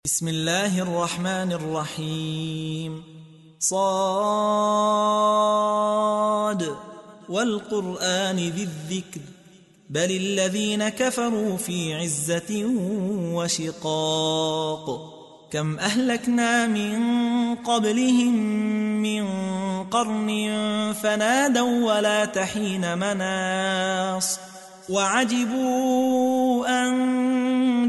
بسم الله الرحمن الرحيم صاد والقرآن ذي الذكر بل الذين كفروا في عزة وشقاق كم أهلكنا من قبلهم من قرن فنادوا ولا تحين مناص وعجبوا أن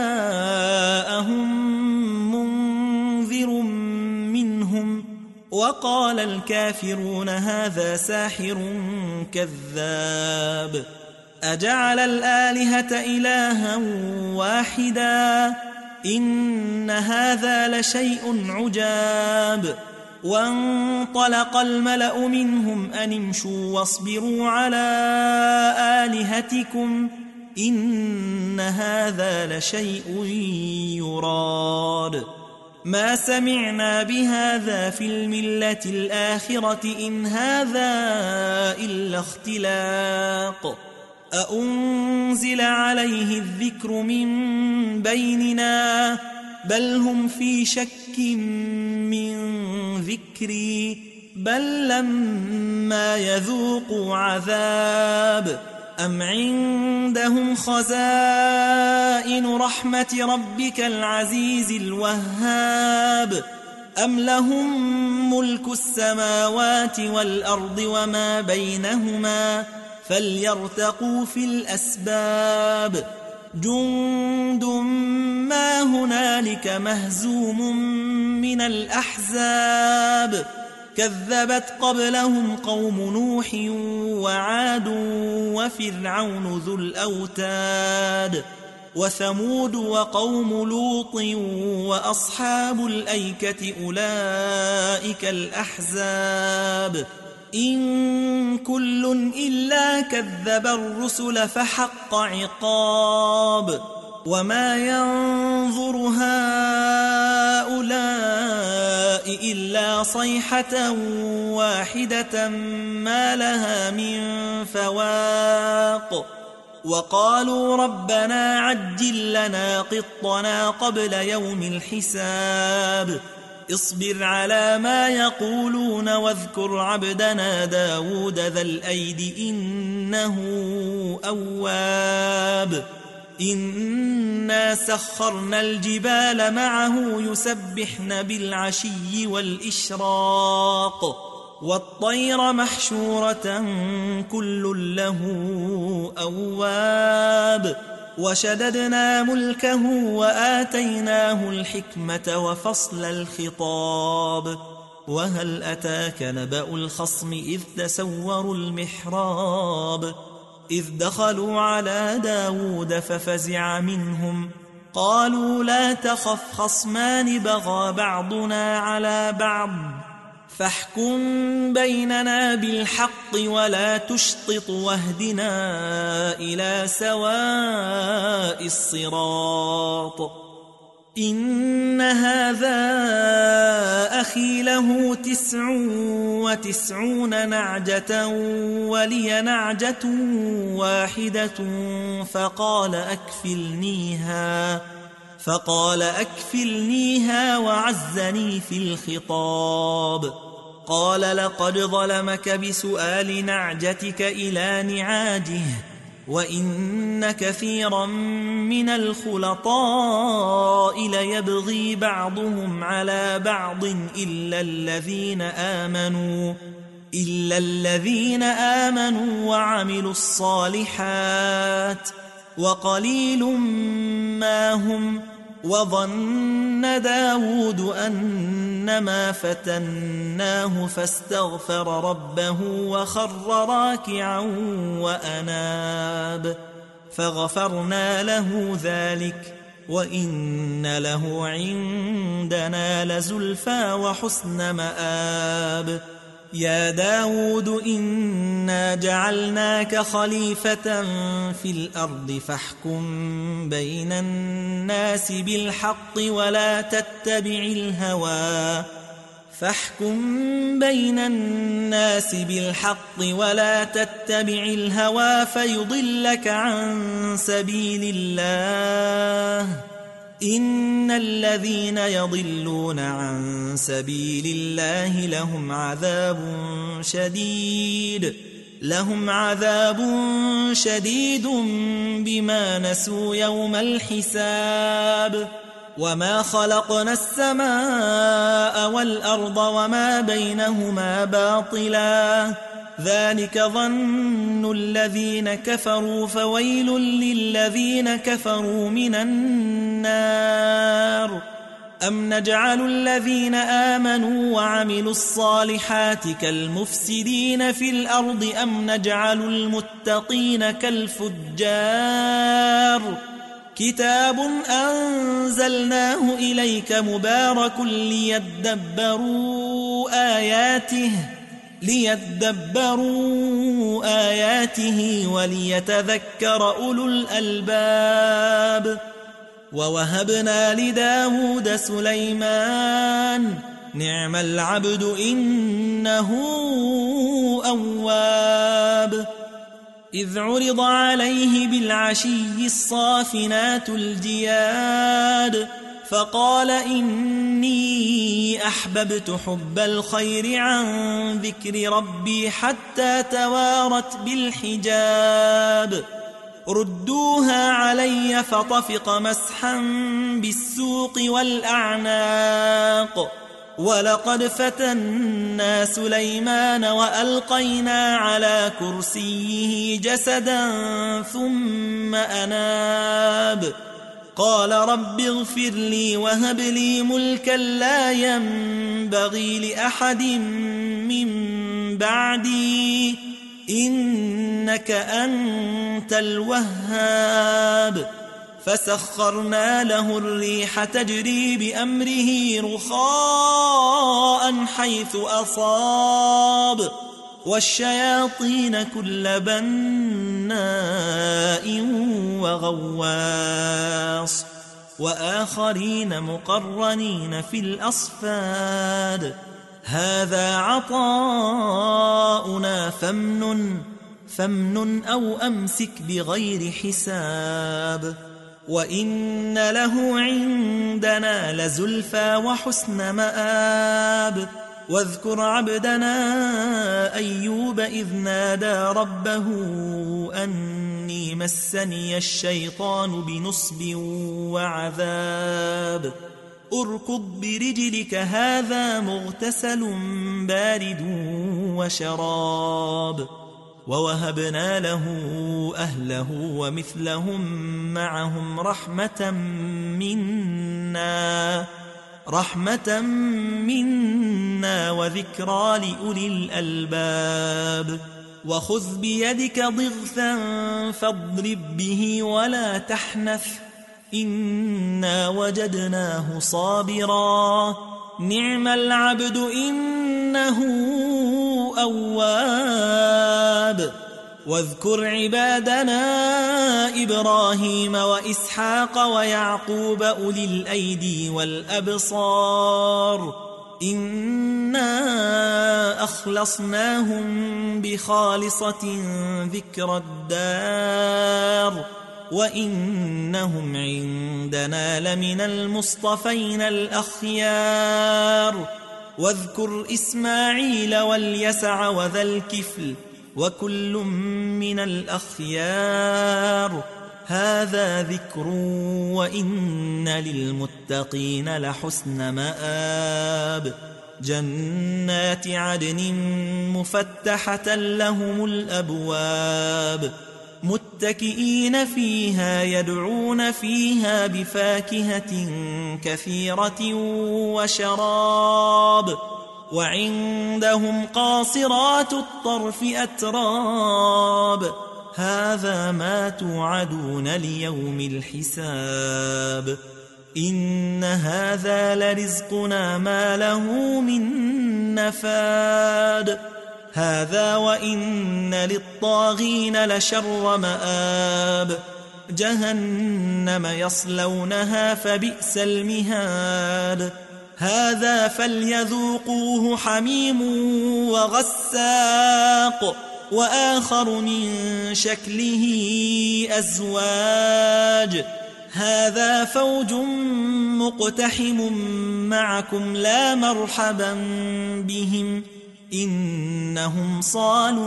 جاءهم منذر منهم وقال الكافرون هذا ساحر كذاب أجعل الآلهة إلها واحدا إن هذا لشيء عجاب وانطلق الملأ منهم أن امشوا واصبروا على آلهتكم إن هذا لشيء يراد ما سمعنا بهذا في الملة الآخرة إن هذا إلا اختلاق أأنزل عليه الذكر من بيننا بل هم في شك من ذكري بل لما يذوقوا عذاب أم عندهم خزائن رحمة ربك العزيز الوهاب أم لهم ملك السماوات والأرض وما بينهما فليرتقوا في الأسباب جند ما هنالك مهزوم من الأحزاب كذبت قبلهم قوم نوح وعاد وفرعون ذو الأوتاد وثمود وقوم لوط وأصحاب الأيكة أولئك الأحزاب إن كل إلا كذب الرسل فحق عقاب وما ينظر هؤلاء إلا صيحة واحدة ما لها من فواق وقالوا ربنا عجل لنا قطنا قبل يوم الحساب اصبر على ما يقولون واذكر عبدنا داود ذا الأيد إنه أواب إنا سخرنا الجبال معه يسبحن بالعشي والإشراق والطير محشورة كل له أواب وشددنا ملكه وآتيناه الحكمة وفصل الخطاب وهل أتاك نبأ الخصم إذ تسوروا المحراب إذ دخلوا على داود ففزع منهم قالوا لا تخف خصمان بغى بعضنا على بعض فاحكم بيننا بالحق ولا تشطط واهدنا إلى سواء الصراط إن هذا أخي له 99 نعجة ولي نعجة واحدة فقال أكفلنيها وعزني في الخطاب قال لقد ظلمك بسؤال نعجتك إلى نعاجه وإن كثيرا من الخلطاء ليبغي بعضهم على بعض إلا الذين آمنوا وعملوا الصالحات وقليل ما هم وظن داود أنما فتناه فاستغفر ربه وخر راكعا وأناب فغفرنا له ذلك وإن له عندنا لزلفى وحسن مآب يا داود إنا جعلناك خليفة في الأرض فاحكم بين الناس بالحق ولا تتبع الهوى فيضلك عن سبيل الله إن الذين يضلون عن سبيل الله لهم عذاب شديد بما نسوا يوم الحساب وما خلقنا السماء والأرض وما بينهما باطلا ذلك ظن الذين كفروا فويل للذين كفروا من النار أم نجعل الذين آمنوا وعملوا الصالحات كالمفسدين في الأرض أم نجعل المتقين كالفجار كتاب أنزلناه إليك مبارك ليدبروا آياته وليتذكر أولو الألباب ووهبنا لداود سليمان نعم العبد إنه أواب إذ عرض عليه بالعشي الصافنات الجياد فقال إني أحببت حب الخير عن ذكر ربي حتى توارت بالحجاب ردوها علي فطفق مسحا بالسوق والأعناق ولقد فتنا سليمان وألقينا على كرسيه جسدا ثم أناب قال رب اغفر لي وهب لي ملكا لا ينبغي لأحد من بعدي إنك أنت الوهاب فسخرنا له الريح تجري بأمره رخاء حيث أصاب والشياطين كل بناء وغواص وآخرين مقرنين في الأصفاد هذا عطاؤنا فامنن أو أمسك بغير حساب وإن له عندنا لزلفى وحسن مآب واذكر عبدنا أيوب إذ نادى ربه أني مسني الشيطان بنصب وعذاب اركض برجلك هذا مغتسل بارد وشراب ووهبنا له أهله ومثلهم معهم رحمة منا وذكرى لأولي الألباب وخذ بيدك ضغثا فاضرب به ولا تحنث إنا وجدناه صابرا نعم العبد إنه أواب واذكر عبادنا إبراهيم وإسحاق ويعقوب أولي الأيدي والأبصار إنا أخلصناهم بخالصة ذكر الدار وإنهم عندنا لمن المصطفين الأخيار واذكر إسماعيل واليسع وذا الكفل وكل من الأخيار هذا ذكر وإن للمتقين لحسن مآب جنات عدن مفتحة لهم الأبواب متكئين فيها يدعون فيها بفاكهة كثيرة وشراب وعندهم قاصرات الطرف أتراب هذا ما توعدون ليوم الحساب إن هذا لرزقنا ما له من نفاد هذا وإن للطاغين لشر مآب جهنم يصلونها فبئس المهاد هذا فليذوقوه حميم وغساق وآخر من شكله أزواج هذا فوج مقتحم معكم لا مرحبا بهم إنهم صالوا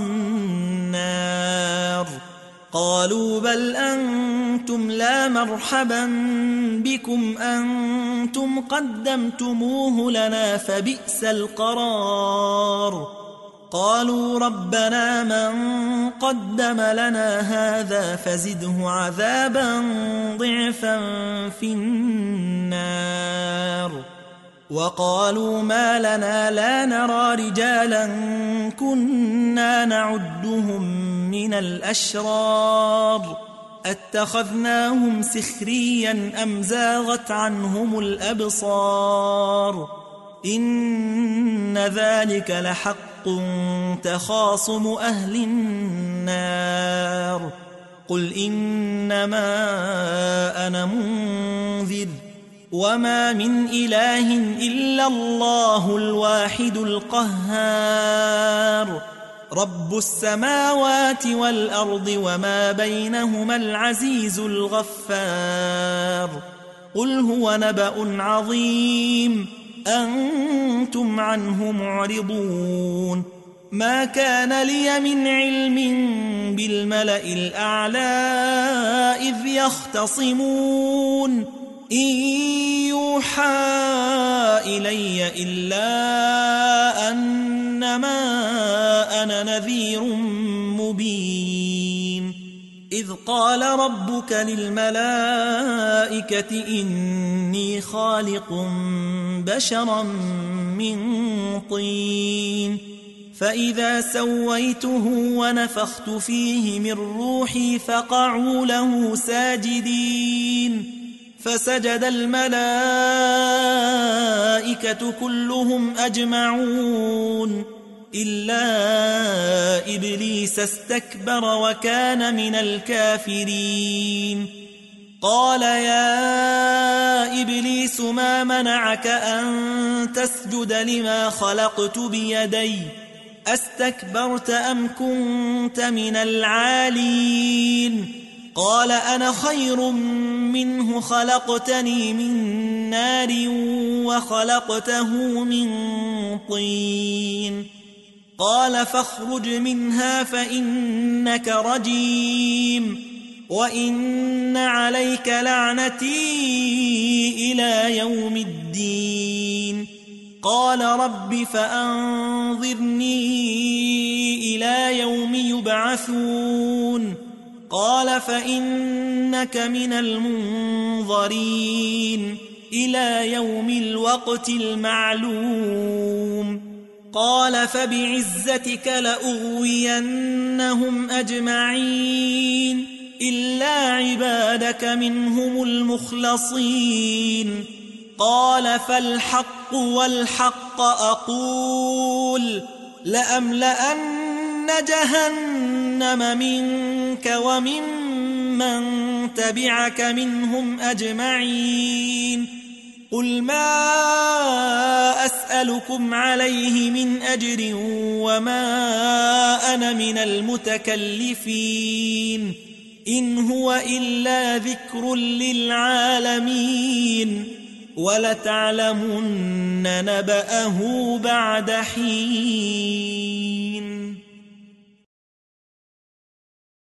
النار قالوا بل أنتم لا مرحبا بكم أنتم قدمتموه لنا فبئس القرار قالوا ربنا من قدم لنا هذا فزده عذابا ضعفا في النار وقالوا ما لنا لا نرى رجالا كنا نعدهم من الأشرار اتخذناهم سخريا أم زاغت عنهم الأبصار إن ذلك لحق تخاصم أهل النار قل إنما أنا منذر وما من إله إلا الله الواحد القهار رب السماوات والأرض وما بينهما العزيز الغفار قل هو نبأ عظيم أنتم عنه معرضون ما كان لي من علم بالملأ الأعلى إذ يختصمون إن يوحى إلي إلا أنما أنا نذير مبين إذ قال ربك للملائكة إني خالق بشرا من طين فإذا سويته ونفخت فيه من روحي فقعوا له ساجدين فسجد الملائكة كلهم أجمعون إلا إبليس استكبر وكان من الكافرين قال يا إبليس ما منعك أن تسجد لما خلقت بيدي أستكبرت أم كنت من العالين قال أنا خير منه خلقتني من نار وخلقته من طين قال فاخرج منها فإنك رجيم وإن عليك لعنتي إلى يوم الدين قال رب فأنظرني إلى يوم يبعثون قال فإنك من المنظرين إلى يوم الوقت المعلوم قال فبعزتك لأغوينهم أجمعين إلا عبادك منهم المخلصين قال فالحق والحق أقول لأملأن جهنم منك وممن تبعك منهم أجمعين قل ما أسألكم عليه من أجر وما أنا من المتكلفين إن هو إلا ذكر للعالمين ولتعلمن نبأه بعد حين